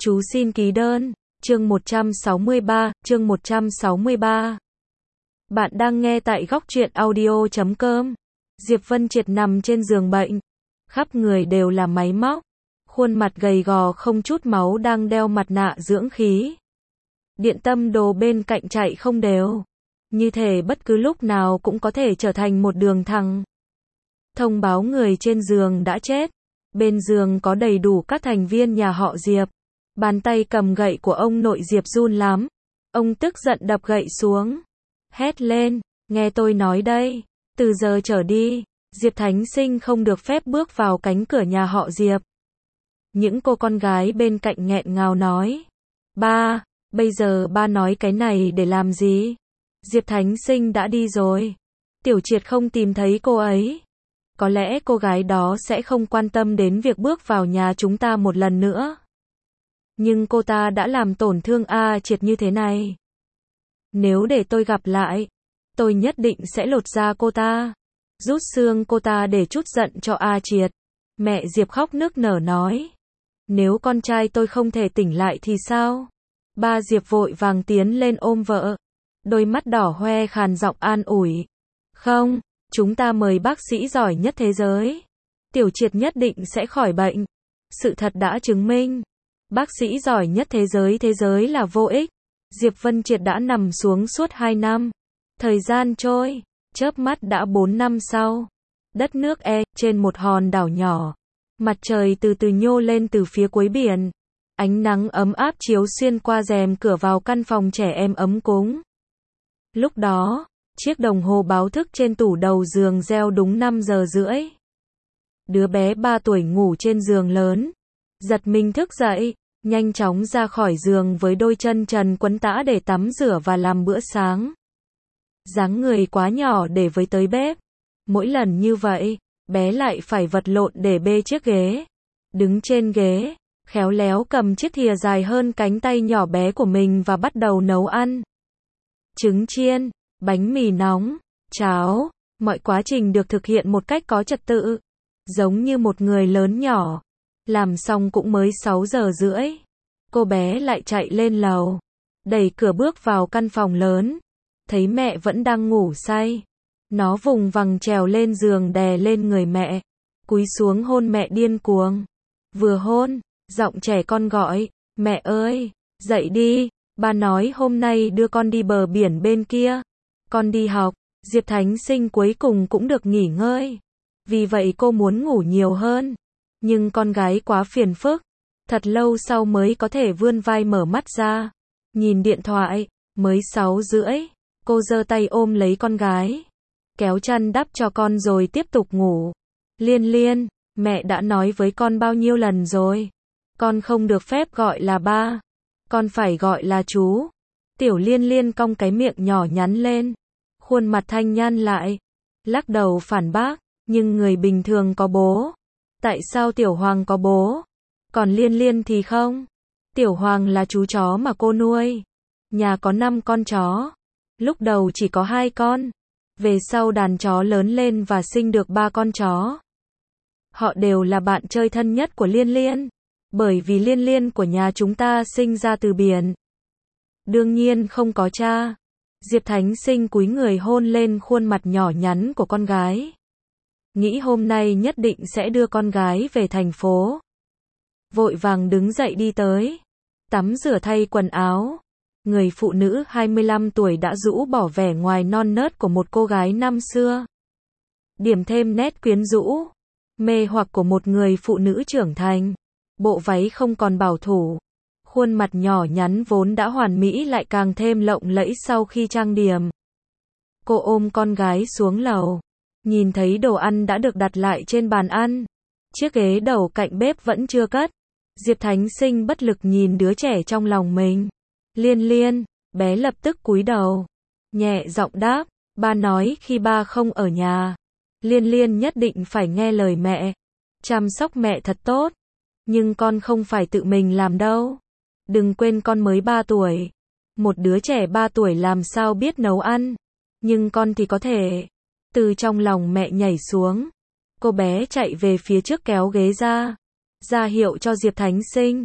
Chú xin ký đơn. Chương 163. Bạn đang nghe tại góc truyện audio.com. Diệp Vân Triệt nằm trên giường bệnh. Khắp người đều là máy móc. Khuôn mặt gầy gò không chút máu đang đeo mặt nạ dưỡng khí. Điện tâm đồ bên cạnh chạy không đều. Như thể bất cứ lúc nào cũng có thể trở thành một đường thẳng. Thông báo người trên giường đã chết. Bên giường có đầy đủ các thành viên nhà họ Diệp. Bàn tay cầm gậy của ông nội Diệp run lắm. Ông tức giận đập gậy xuống. Hét lên, nghe tôi nói đây. Từ giờ trở đi, Diệp Thánh Sinh không được phép bước vào cánh cửa nhà họ Diệp. Những cô con gái bên cạnh nghẹn ngào nói. Ba, bây giờ ba nói cái này để làm gì? Diệp Thánh Sinh đã đi rồi. Tiểu Triệt không tìm thấy cô ấy. Có lẽ cô gái đó sẽ không quan tâm đến việc bước vào nhà chúng ta một lần nữa. Nhưng cô ta đã làm tổn thương A Triệt như thế này. Nếu để tôi gặp lại, tôi nhất định sẽ lột da cô ta, rút xương cô ta để trút giận cho A Triệt. Mẹ Diệp khóc nức nở nói. Nếu con trai tôi không thể tỉnh lại thì sao? Ba Diệp vội vàng tiến lên ôm vợ. Đôi mắt đỏ hoe khàn giọng an ủi. Không, chúng ta mời bác sĩ giỏi nhất thế giới. Tiểu Triệt nhất định sẽ khỏi bệnh. Sự thật đã chứng minh. Bác sĩ giỏi nhất thế giới là vô ích. Diệp Vân Triệt đã nằm xuống suốt 2 năm. Thời gian trôi, chớp mắt đã 4 năm sau. Đất nước trên một hòn đảo nhỏ. Mặt trời từ từ nhô lên từ phía cuối biển. Ánh nắng ấm áp chiếu xuyên qua rèm cửa vào căn phòng trẻ em ấm cúng. Lúc đó, chiếc đồng hồ báo thức trên tủ đầu giường reo đúng 5 giờ rưỡi. Đứa bé 3 tuổi ngủ trên giường lớn. Giật mình thức dậy, nhanh chóng ra khỏi giường với đôi chân trần quấn tã để tắm rửa và làm bữa sáng. Dáng người quá nhỏ để với tới bếp. Mỗi lần như vậy, bé lại phải vật lộn để bê chiếc ghế. Đứng trên ghế, khéo léo cầm chiếc thìa dài hơn cánh tay nhỏ bé của mình và bắt đầu nấu ăn. Trứng chiên, bánh mì nóng, cháo, mọi quá trình được thực hiện một cách có trật tự. Giống như một người lớn nhỏ. Làm xong cũng mới 6 giờ rưỡi. Cô bé lại chạy lên lầu. Đẩy cửa bước vào căn phòng lớn. Thấy mẹ vẫn đang ngủ say. Nó vùng vằng trèo lên giường đè lên người mẹ. Cúi xuống hôn mẹ điên cuồng. Vừa hôn, giọng trẻ con gọi. Mẹ ơi, dậy đi. Ba nói hôm nay đưa con đi bờ biển bên kia. Con đi học. Diệp Thánh Sinh cuối cùng cũng được nghỉ ngơi. Vì vậy cô muốn ngủ nhiều hơn. Nhưng con gái quá phiền phức. Thật lâu sau mới có thể vươn vai mở mắt ra. Nhìn điện thoại, mới 6 rưỡi. Cô giơ tay ôm lấy con gái. Kéo chăn đắp cho con rồi tiếp tục ngủ. Liên Liên, mẹ đã nói với con bao nhiêu lần rồi. Con không được phép gọi là ba. Con phải gọi là chú. Tiểu Liên Liên cong cái miệng nhỏ nhắn lên. Khuôn mặt thanh nhăn lại. Lắc đầu phản bác. Nhưng người bình thường có bố. Tại sao Tiểu Hoàng có bố? Còn Liên Liên thì không? Tiểu Hoàng là chú chó mà cô nuôi. Nhà có 5 con chó. Lúc đầu chỉ có 2 con. Về sau đàn chó lớn lên và sinh được 3 con chó. Họ đều là bạn chơi thân nhất của Liên Liên. Bởi vì Liên Liên của nhà chúng ta sinh ra từ biển. Đương nhiên không có cha. Diệp Thánh Sinh cúi người hôn lên khuôn mặt nhỏ nhắn của con gái. Nghĩ hôm nay nhất định sẽ đưa con gái về thành phố. Vội vàng đứng dậy đi tới. Tắm rửa thay quần áo. Người phụ nữ 25 tuổi đã rũ bỏ vẻ ngoài non nớt của một cô gái năm xưa. Điểm thêm nét quyến rũ, mê hoặc của một người phụ nữ trưởng thành. Bộ váy không còn bảo thủ. Khuôn mặt nhỏ nhắn vốn đã hoàn mỹ lại càng thêm lộng lẫy sau khi trang điểm. Cô ôm con gái xuống lầu. Nhìn thấy đồ ăn đã được đặt lại trên bàn ăn. Chiếc ghế đầu cạnh bếp vẫn chưa cất. Diệp Thánh Sinh bất lực nhìn đứa trẻ trong lòng mình. Liên Liên, bé lập tức cúi đầu. Nhẹ giọng đáp, ba nói khi ba không ở nhà. Liên Liên nhất định phải nghe lời mẹ. Chăm sóc mẹ thật tốt. Nhưng con không phải tự mình làm đâu. Đừng quên con mới 3 tuổi. Một đứa trẻ 3 tuổi làm sao biết nấu ăn. Nhưng con thì có thể. Từ trong lòng mẹ nhảy xuống. Cô bé chạy về phía trước kéo ghế ra. Ra hiệu cho Diệp Thánh Sinh.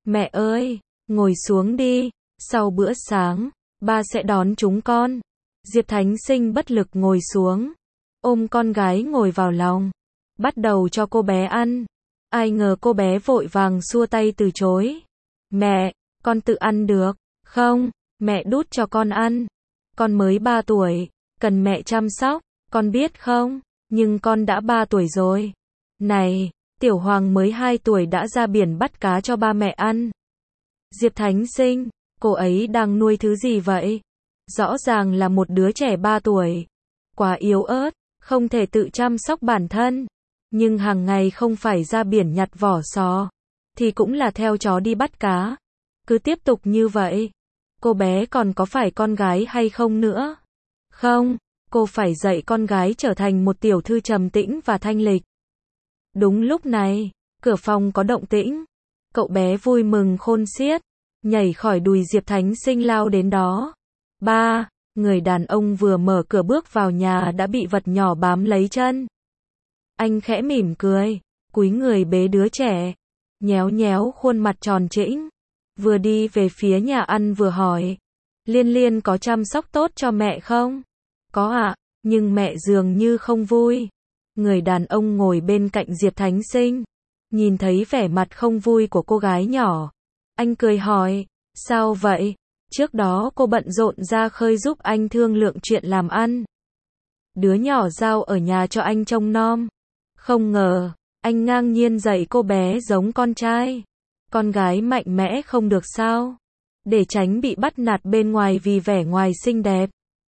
Mẹ ơi, ngồi xuống đi, sau bữa sáng, ba sẽ đón chúng con. Diệp Thánh Sinh bất lực ngồi xuống, ôm con gái ngồi vào lòng, bắt đầu cho cô bé ăn. Ai ngờ cô bé vội vàng xua tay từ chối. Mẹ, con tự ăn được. Không, mẹ đút cho con ăn. Con mới 3 tuổi, cần mẹ chăm sóc, con biết không? Nhưng con đã 3 tuổi rồi. Này, Tiểu Hoàng mới 2 tuổi đã ra biển bắt cá cho ba mẹ ăn. Diệp Thánh Sinh, cô ấy đang nuôi thứ gì vậy? Rõ ràng là một đứa trẻ 3 tuổi. Quá yếu ớt, không thể tự chăm sóc bản thân. Nhưng hàng ngày không phải ra biển nhặt vỏ sò, thì cũng là theo chó đi bắt cá. Cứ tiếp tục như vậy, cô bé còn có phải con gái hay không nữa? Không, cô phải dạy con gái trở thành một tiểu thư trầm tĩnh và thanh lịch. Đúng lúc này, cửa phòng có động tĩnh. Cậu bé vui mừng khôn xiết, nhảy khỏi đùi Diệp Thánh Sinh lao đến đó. Ba, người đàn ông vừa mở cửa bước vào nhà đã bị vật nhỏ bám lấy chân. Anh khẽ mỉm cười, cúi người bế đứa trẻ, nhéo nhéo khuôn mặt tròn trĩnh. Vừa đi về phía nhà ăn vừa hỏi, Liên Liên có chăm sóc tốt cho mẹ không? Có ạ, nhưng mẹ dường như không vui. Người đàn ông ngồi bên cạnh Diệp Thánh Sinh, nhìn thấy vẻ mặt không vui của cô gái nhỏ. Anh cười hỏi, sao vậy? Trước đó cô bận rộn ra khơi giúp anh thương lượng chuyện làm ăn. Đứa nhỏ giao ở nhà cho anh trông nom. Không ngờ, anh ngang nhiên dạy cô bé giống con trai. Con gái mạnh mẽ không được sao? Để tránh bị bắt nạt bên ngoài vì vẻ ngoài xinh đẹp.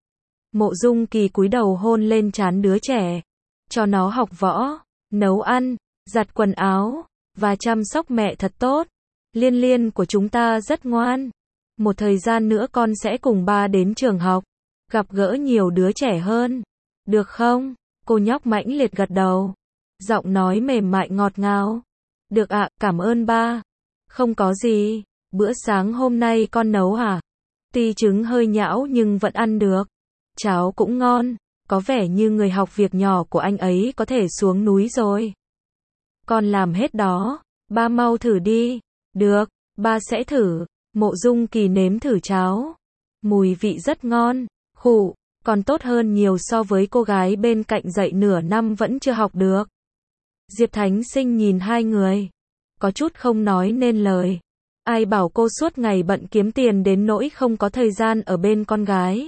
Mộ Dung Kỳ cúi đầu hôn lên trán đứa trẻ. Cho nó học võ, nấu ăn, giặt quần áo, và chăm sóc mẹ thật tốt. Liên Liên của chúng ta rất ngoan. Một thời gian nữa con sẽ cùng ba đến trường học, gặp gỡ nhiều đứa trẻ hơn. Được không? Cô nhóc mãnh liệt gật đầu. Giọng nói mềm mại ngọt ngào. Được ạ, cảm ơn ba. Không có gì, bữa sáng hôm nay con nấu hả? Tuy trứng hơi nhão nhưng vẫn ăn được. Cháo cũng ngon, có vẻ như người học việc nhỏ của anh ấy có thể xuống núi rồi. Con làm hết đó, ba mau thử đi. Được, ba sẽ thử. Mộ Dung Kỳ nếm thử cháo. Mùi vị rất ngon, khụ, còn tốt hơn nhiều so với cô gái bên cạnh dạy nửa năm vẫn chưa học được. Diệp Thánh Sinh nhìn hai người, có chút không nói nên lời. Ai bảo cô suốt ngày bận kiếm tiền đến nỗi không có thời gian ở bên con gái.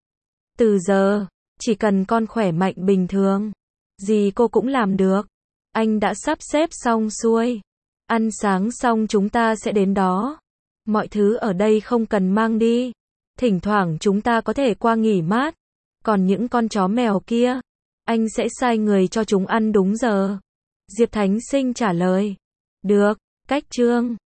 Từ giờ, chỉ cần con khỏe mạnh bình thường, gì cô cũng làm được. Anh đã sắp xếp xong xuôi. Ăn sáng xong chúng ta sẽ đến đó. Mọi thứ ở đây không cần mang đi. Thỉnh thoảng chúng ta có thể qua nghỉ mát. Còn những con chó mèo kia, anh sẽ sai người cho chúng ăn đúng giờ. Diệp Thánh Sinh trả lời. Được, cách chương.